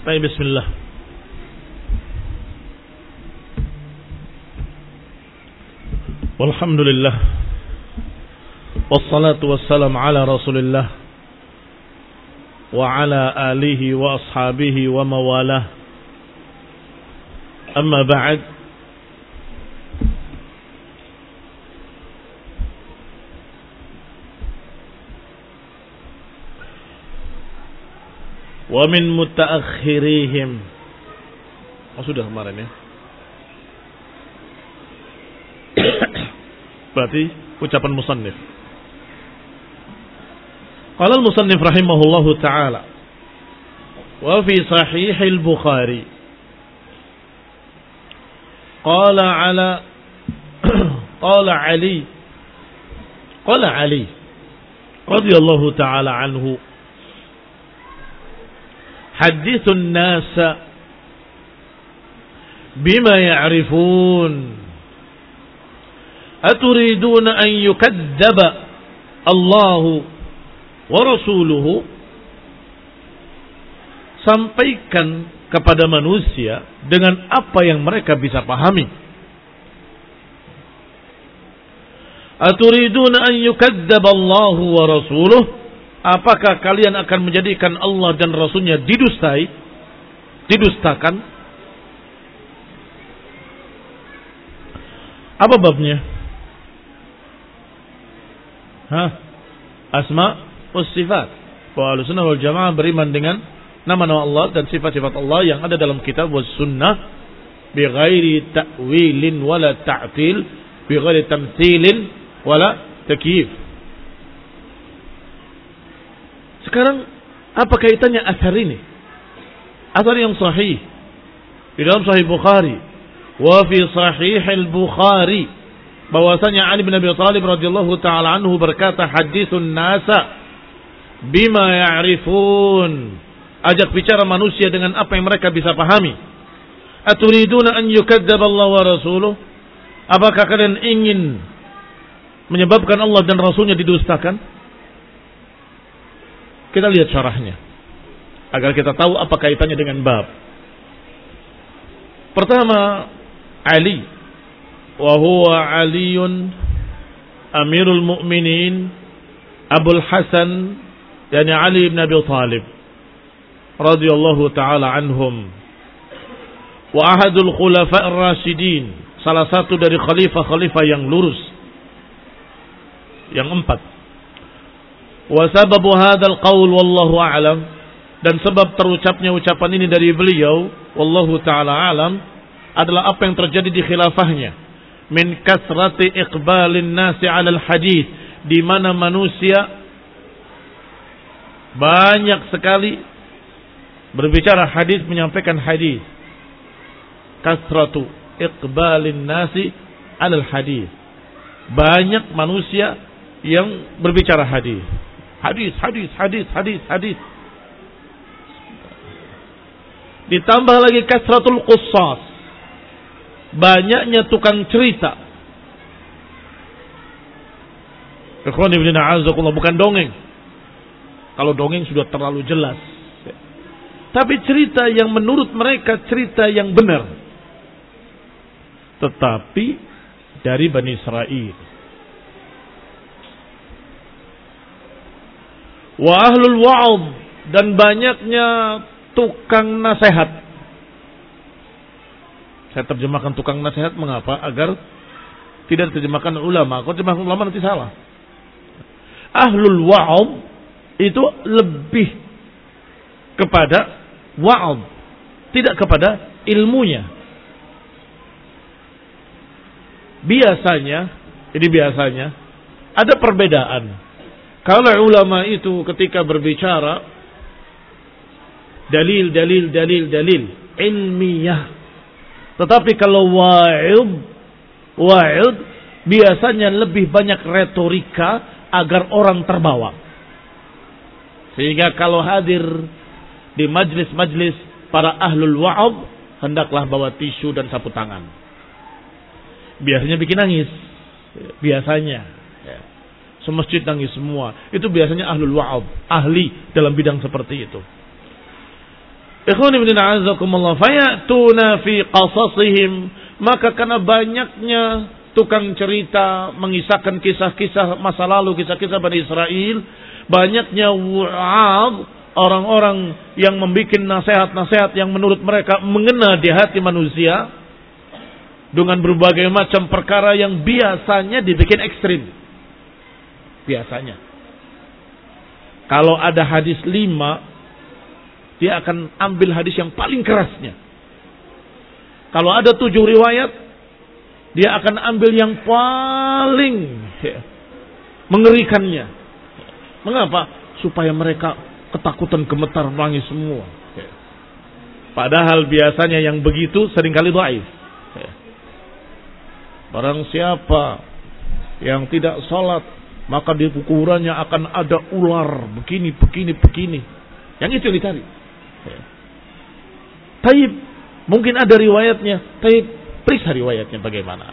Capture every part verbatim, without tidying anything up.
Baik, bismillah. Walhamdulillah. Wassalatu wassalamu ala Rasulillah wa ala alihi wa ashabihi wa mawalah. Amma ba'd. Wa min mutaakhirihim. Oh, sudah kemarin ya. Berarti ucapan musannif. Qala al-musannif rahimahullahu ta'ala wa fi sahih al-Bukhari qala ala qala Ali qala Ali radhiyallahu ta'ala anhu hadithun nasa bima ya'rifun aturiduna an yukadzdzaba Allahu wa rasuluhu. Sampaikan kepada manusia dengan apa yang mereka bisa pahami. Aturiduna an yukadzdzaba Allahu wa rasuluhu. Apakah kalian akan menjadikan Allah dan Rasulnya didustai, didustakan? Apa babnya? Hah? Asma was sifat. Wa Ahlussunnah wal Jamaah beriman dengan nama-nama Allah dan sifat-sifat Allah yang ada dalam kitab was sunnah bi ghairi ta'wilin wala ta'til, bi ghairi tamtsilin wala takyif. Sekarang apa kaitannya asar ini? Asar yang sahih di dalam Sahih Bukhari, wa fi Sahih al-Bukhari, bahwasanya Ali bin Abi Thalib radhiyallahu taala anhu berkata, hadithun nasa bima ya'rifun. Ajak bicara manusia dengan apa yang mereka bisa pahami. Aturiduna an yukadzdzaba Allah wa rasuluh. Apakah kalian ingin menyebabkan Allah dan Rasulnya didustakan? Kita lihat syarahnya agar kita tahu apa kaitannya dengan bab. Pertama, Ali wa huwa Aliun Amirul Mukminin Abul Hasan, yani Ali bin Abi Thalib radhiyallahu taala anhum, wa ahadul khulafa ar-rasyidin, salah satu dari khalifah-khalifah yang lurus yang empat. Wa sababu hadzal qaul wallahu a'lam, dan sebab terucapnya ucapan ini dari beliau wallahu taala alam adalah apa yang terjadi di khilafahnya, min kasrati iqbalin nasi 'alal hadis, di mana manusia banyak sekali berbicara hadis, menyampaikan hadis. Kasratu iqbalin nasi 'alal hadis, banyak manusia yang berbicara hadis. Hadis, hadis, hadis, hadis, hadis. Ditambah lagi kasratul qussas, banyaknya tukang cerita. Ikhwan ibn a'azakullah, bukan dongeng. Kalau dongeng sudah terlalu jelas. Tapi cerita yang menurut mereka cerita yang benar. Tetapi dari Bani Israel. Wa ahlul wa'ad, dan banyaknya tukang nasihat. Saya terjemahkan tukang nasihat mengapa? Agar tidak terjemahkan ulama. Kalau terjemahkan ulama nanti salah. Ahlul wa'ad itu lebih kepada wa'ad, tidak kepada ilmunya. Biasanya, ini biasanya ada perbedaan. Kalau ulama itu ketika berbicara dalil, dalil, dalil, dalil ilmiah. Tetapi kalau wa'id, wa'id biasanya lebih banyak retorika agar orang terbawa. Sehingga kalau hadir di majlis-majlis para ahlul wa'ad, hendaklah bawa tisu dan sapu tangan. Biasanya bikin nangis. Biasanya. Semasjid nangis semua. Itu biasanya ahlul wa'ad, ahli dalam bidang seperti itu. Ikhwan ibn a'azakumullah, fayatuna fi qasasihim, maka karena banyaknya tukang cerita mengisahkan kisah-kisah masa lalu, kisah-kisah Bani Israel, banyaknya wa'ad, orang-orang yang membuat nasihat-nasihat yang menurut mereka mengena di hati manusia dengan berbagai macam perkara yang biasanya dibikin ekstrim. Biasanya kalau ada hadis lima, dia akan ambil hadis yang paling kerasnya. Kalau ada tujuh riwayat, dia akan ambil yang paling ya, mengerikannya. Mengapa? Supaya mereka ketakutan, gemetar, menangis semua. Ya. Padahal biasanya yang begitu seringkali dhaif. Ya. Barang siapa yang tidak sholat, maka di kuburannya akan ada ular begini, begini, begini. Yang itu yang dicari. Ya. Taib, mungkin ada riwayatnya. Taib, periksa riwayatnya bagaimana.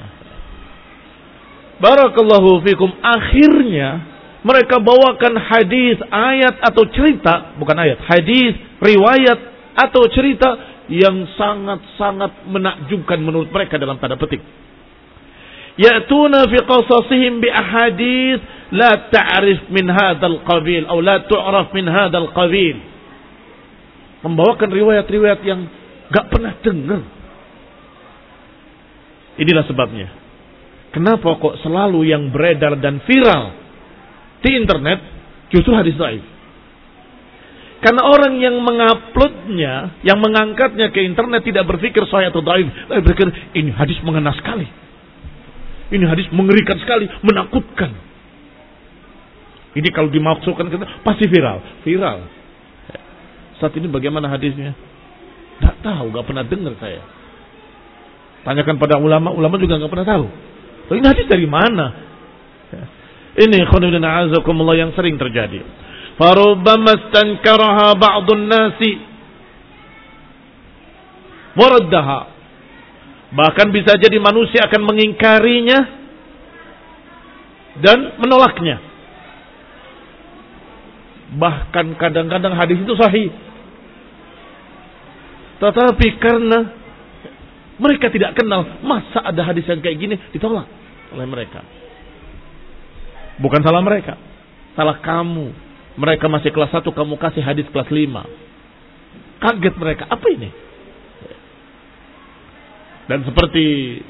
Barakallahu fikum. Akhirnya mereka bawakan hadis, ayat atau cerita, bukan ayat, hadis, riwayat atau cerita yang sangat-sangat menakjubkan menurut mereka dalam tanda petik. Ya'tuna fi qasasihim bi ahadits la ta'rif min hadzal qabil atau la tu'raf min hadzal qabil. Membawakan riwayat-riwayat yang gak pernah dengar. Inilah sebabnya. Kenapa kok selalu yang beredar dan viral di internet justru hadis dhaif? Karena orang yang menguploadnya, yang mengangkatnya ke internet tidak berpikir sahih atau dhaif, tapi berpikir ini hadis mengena sekali. Ini hadis mengerikan sekali, menakutkan. Ini kalau dimasukkan ke pasti viral, viral. Saat ini bagaimana hadisnya? Tidak tahu, gak pernah dengar saya. Tanyakan pada ulama, ulama juga gak pernah tahu. So, ini hadis dari mana? Ini khonudin a'azakumullah yang sering terjadi. Farubbama stankaraha ba'dun nasi waraddaha. Bahkan bisa jadi manusia akan mengingkarinya dan menolaknya. Bahkan kadang-kadang hadis itu sahih. Tetapi karena mereka tidak kenal, masa ada hadis yang kayak gini, ditolak oleh mereka. Bukan salah mereka, salah kamu. Mereka masih kelas satu, kamu kasih hadis kelas lima. Kaget mereka, apa ini? Dan seperti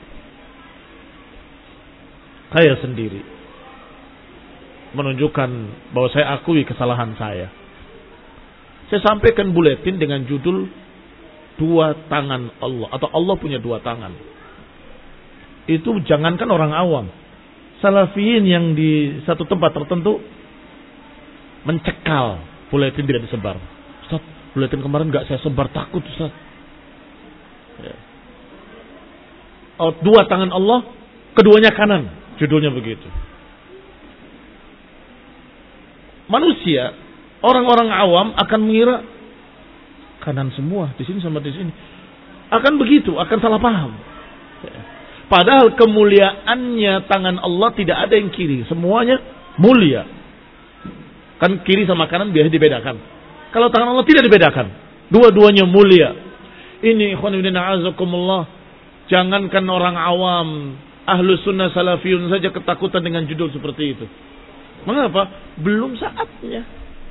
saya sendiri menunjukkan bahwa saya akui kesalahan saya. Saya sampaikan buletin dengan judul Dua Tangan Allah, atau Allah punya dua tangan. Itu jangankan orang awam, salafiyin yang di satu tempat tertentu mencekal buletin tidak disebar. Ustaz, buletin kemarin gak saya sebar, takut Ustaz. Ya. Oh, dua tangan Allah, keduanya kanan, judulnya begitu. Manusia, orang-orang awam akan mengira kanan semua, di sini sama di sini. Akan begitu, akan salah paham. Padahal kemuliaannya tangan Allah tidak ada yang kiri, semuanya mulia. Kan kiri sama kanan biasa dibedakan. Kalau tangan Allah tidak dibedakan, dua-duanya mulia. Ini ikhwan fillah a'azakumullah, jangankan orang awam, ahlu sunnah salafiyun saja ketakutan dengan judul seperti itu. Mengapa? Belum saatnya.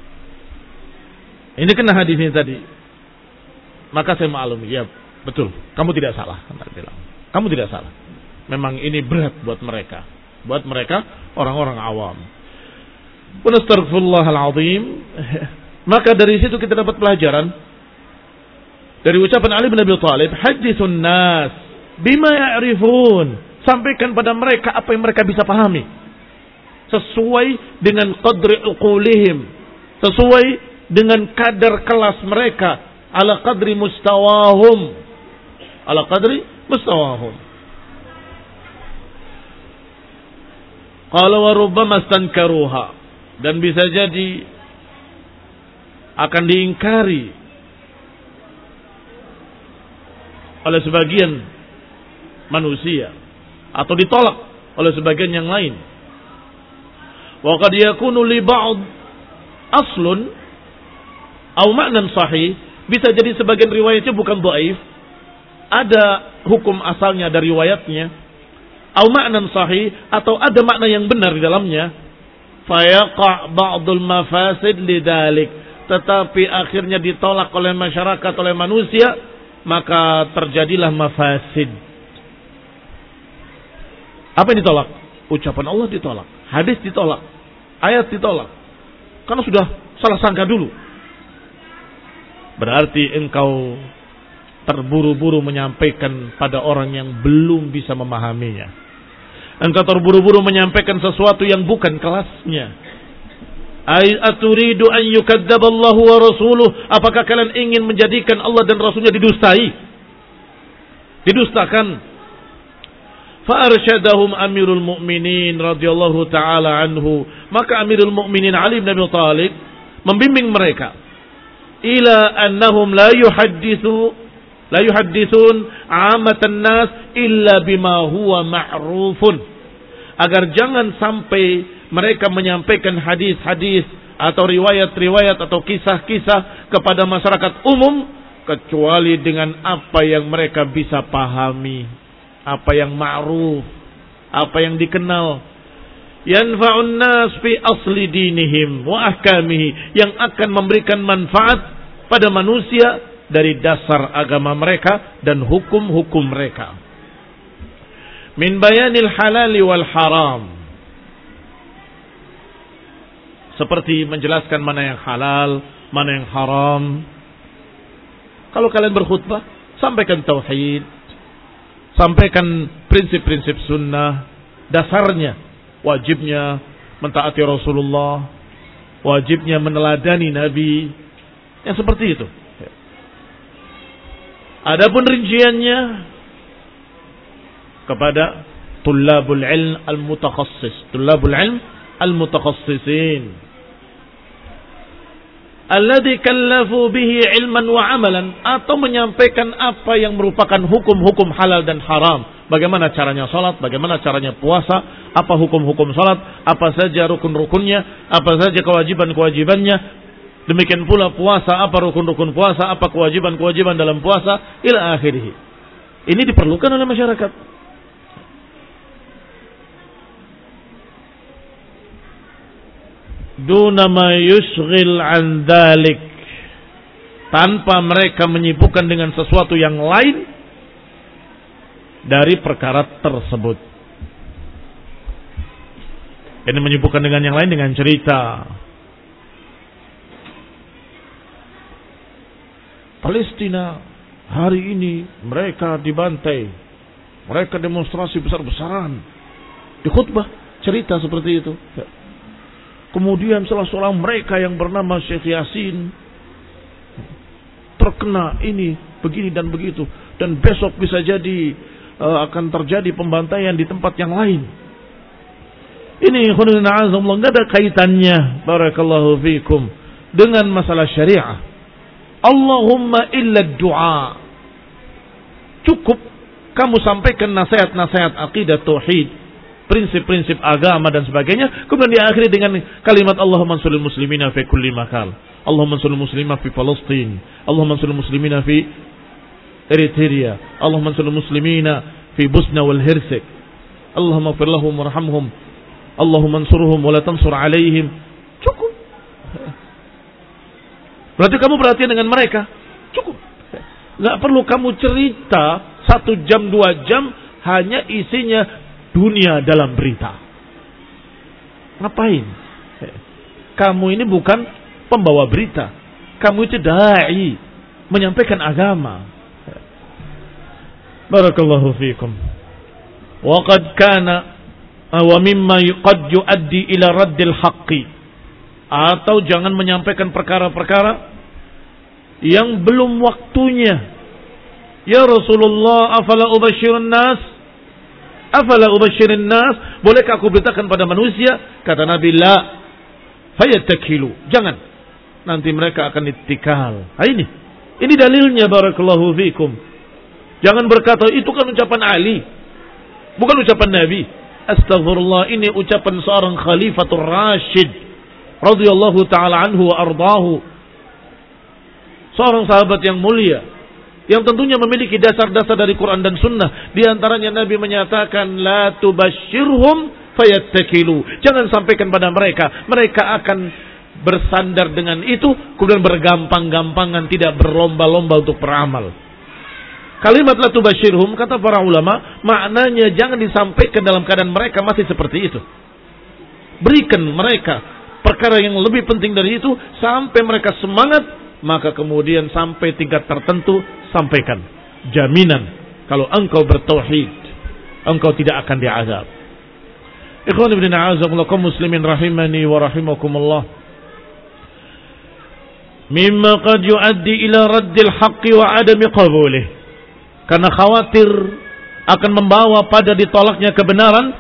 Ini kena hadisnya tadi. Maka saya maklumi, ya betul, kamu tidak salah. Kamu tidak salah. Memang ini berat buat mereka. Buat mereka orang-orang awam. Astaghfirullahaladzim. Maka dari situ kita dapat pelajaran. Dari ucapan Ali bin Abi Thalib, hadithun nas bima ya'rifun. Sampaikan pada mereka apa yang mereka bisa pahami. Sesuai dengan qadri uqulihim. Sesuai dengan kadar kelas mereka. Ala qadri mustawahum. Ala qadri mustawahum. Qala wa rubbama stankaruha. Dan bisa jadi akan diingkari oleh sebagian manusia atau ditolak oleh sebagian yang lain. Wa qad yakunu li ba'd aslun aw ma'nan sahih, Bisa jadi sebagian riwayatnya bukan dhaif, ada hukum asalnya dari riwayatnya, au ma'nan sahih, atau ada makna yang benar di dalamnya. Fayaqa' ba'dul mafasid lidzalik, tetapi akhirnya ditolak oleh masyarakat, oleh manusia, maka terjadilah mafasid. Apa yang ditolak? Ucapan Allah ditolak, hadis ditolak, ayat ditolak, karena sudah salah sangka dulu. Berarti engkau terburu-buru menyampaikan pada orang yang belum bisa memahaminya. Engkau terburu-buru menyampaikan sesuatu yang bukan kelasnya. Ay aturidu an yukadzdzab Allah wa rasuluh? Apakah kalian ingin menjadikan Allah dan Rasulnya didustai? Didustakan. Fa arsyadahum Amirul Mukminin radhiyallahu taala anhu. Maka Amirul Mukminin Ali bin Abi Thalib membimbing mereka ila annahum la yuhadditsu la yuhadditsun 'amatan nas illa bima huwa ma'rufun, agar jangan sampai mereka menyampaikan hadis-hadis atau riwayat-riwayat atau kisah-kisah kepada masyarakat umum kecuali dengan apa yang mereka bisa pahami, apa yang ma'ruf, apa yang dikenal, yanfa'un nas fi asli dinihim wa ahkamihi, yang akan memberikan manfaat pada manusia dari dasar agama mereka dan hukum-hukum mereka. Min bayanil halal wal haram, seperti menjelaskan mana yang halal, mana yang haram. Kalau kalian berkhutbah, sampaikan tauhid, sampaikan prinsip-prinsip sunnah, dasarnya wajibnya mentaati Rasulullah, wajibnya meneladani Nabi, yang seperti itu. Adapun rinciannya kepada tullabul ilm al-mutakhassis, tullabul ilm al-mutakhassisin alladzi kallafu bihi ilman wa amalan, atau menyampaikan apa yang merupakan hukum-hukum halal dan haram. Bagaimana caranya salat, bagaimana caranya puasa, apa hukum-hukum salat, apa saja rukun-rukunnya, apa saja kewajiban-kewajibannya. Demikian pula puasa, apa rukun-rukun puasa, apa kewajiban-kewajiban dalam puasa, ila akhirih. Ini diperlukan oleh masyarakat. Duna ma yushghil an dzalik, tanpa mereka menyibukkan dengan sesuatu yang lain dari perkara tersebut. Ini menyibukkan dengan yang lain, dengan cerita Palestina hari ini mereka dibantai, mereka demonstrasi besar-besaran, di khutbah cerita seperti itu. Kemudian salah seorang mereka yang bernama Syekh Yasin terkena ini, begini dan begitu, dan besok bisa jadi uh, akan terjadi pembantaian di tempat yang lain. Ini khudun azamullah, enggak ada kaitannya barakallahu fikum dengan masalah syariah. Allahumma illa du'a. Cukup kamu sampaikan nasihat-nasihat akidah tauhid, prinsip-prinsip agama dan sebagainya, kemudian diakhiri dengan kalimat Allahumma ansuril muslimina fi kulli makal, Allahumma ansuril muslimina fi Palestin, Allahumma ansuril muslimina fi Eritrea, Allahumma ansuril muslimina fi Bosnia wal Hersek, Allahumma ighfir lahum warhamhum, Allahumma ansurhum wa la tansur alaihim. Cukup. Berarti kamu perhatian dengan mereka. Cukup. Gak perlu kamu cerita satu jam dua jam hanya isinya dunia dalam berita. Ngapain? Kamu ini bukan pembawa berita. Kamu itu da'i, menyampaikan agama. Barakallahu fiikum. Wa qad kana wa mimma qad yuaddi ila raddil haqqi, atau jangan menyampaikan perkara-perkara yang belum waktunya. Ya Rasulullah, afala ubashirun nas? Afala ubashirin nas? Bolehkah aku beritakan pada manusia? Kata Nabi, la fayattakilu. Jangan. Nanti mereka akan ittikal. Nah, ini. Ini dalilnya barakallahu fikum. Jangan berkata itu kan ucapan Ali, bukan ucapan Nabi. Astagfirullah, ini ucapan seorang Khalifatul Rashid radhiyallahu taala anhu wa ardahu. seorang sahabat yang mulia, yang tentunya memiliki dasar-dasar dari Quran dan Sunnah. Di antaranya Nabi menyatakan, la tubashirhum fayattakilu. Jangan sampaikan pada mereka, mereka akan bersandar dengan itu, kemudian bergampang-gampangan, tidak berlomba-lomba untuk beramal. Kalimat la tubashirhum, kata para ulama, maknanya jangan disampaikan dalam keadaan mereka masih seperti itu. Berikan mereka perkara yang lebih penting dari itu sampai mereka semangat. Maka kemudian sampai tingkat tertentu sampaikan jaminan kalau engkau bertauhid, engkau tidak akan diazab. Ikhwan ibn a'azakumullah kaum muslimin rahimani wa rahimakumullah. Mimma qad yuaddi ila raddil haqqi wa adami qabulih. Karena khawatir akan membawa pada ditolaknya kebenaran,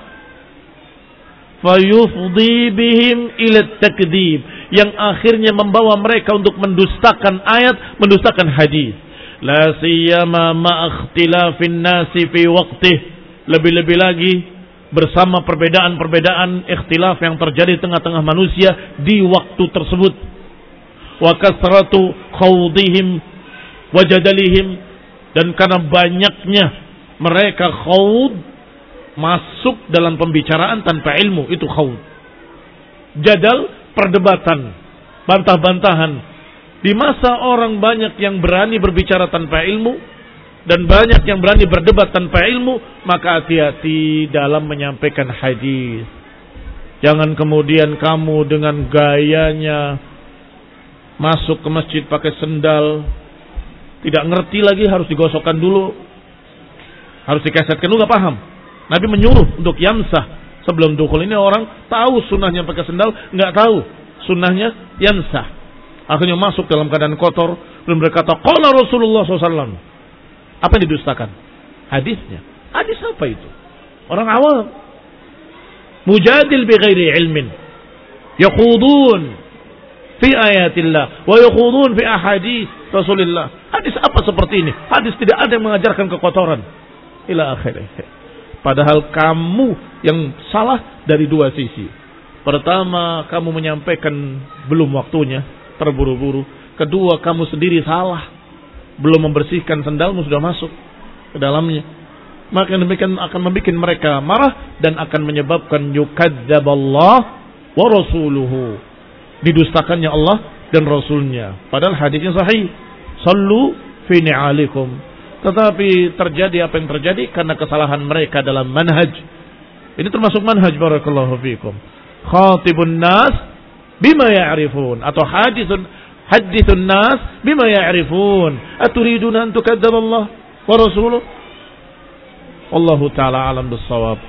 fayufdi bihim ila takdzib, yang akhirnya membawa mereka untuk mendustakan ayat, mendustakan hadis. La siyama ma ikhtilafin nasi fi waqtih, lebih-lebih lagi bersama perbedaan-perbedaan ikhtilaf yang terjadi di tengah-tengah manusia di waktu tersebut. Wa kasratu khawdihim wa jadalihim, dan karena banyaknya mereka khawd, masuk dalam pembicaraan tanpa ilmu, itu khawd. Jadal, perdebatan, bantah-bantahan. Di masa orang banyak yang berani berbicara tanpa ilmu dan banyak yang berani berdebat tanpa ilmu, maka hati-hati dalam menyampaikan hadis. Jangan kemudian kamu dengan gayanya masuk ke masjid pakai sendal, tidak ngerti lagi, harus digosokkan dulu, harus dikesetkan dulu, gak paham. Nabi menyuruh untuk yamsah sebelum dukul. Ini orang tahu sunnahnya pakai sendal, nggak tahu sunnahnya yamsah. Akhirnya masuk dalam keadaan kotor, belum berkata qala Rasulullah shallallahu alaihi wasallam. Apa yang didustakan? Hadisnya. Hadis apa itu? Orang awam. Mujadil bi ghairi ilmin. Yakhudun fi ayatillah wa yakhudun fi ahadits Rasulullah. Hadis apa seperti ini? Hadis tidak ada yang mengajarkan kekotoran. Ila akhirih. Padahal kamu yang salah dari dua sisi. Pertama, kamu menyampaikan belum waktunya, terburu-buru. Kedua, kamu sendiri salah, belum membersihkan sendalmu sudah masuk ke dalamnya. Maka demikian akan membuat mereka marah dan akan menyebabkan yukadzaballah wa rasuluhu, didustakannya Allah dan Rasulnya. Padahal hadisnya sahih, sallu fi ni'alikum. Tetapi terjadi apa yang terjadi karena kesalahan mereka dalam manhaj. Ini termasuk manhaj, barakallahu fikum. Khatibun nas bima ya'rifun, atau hadithun hadithun nas bima ya'rifun. Aturiduna an tukadzdzab Allah wa rasuluh? Wallahu ta'ala alam bis-shawab.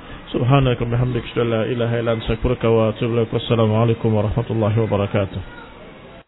Subhanaka bihamdika la ilaha illa anta astaghfiruka wa atubu ilaik. Wassalamu alaikum warahmatullahi wabarakatuh.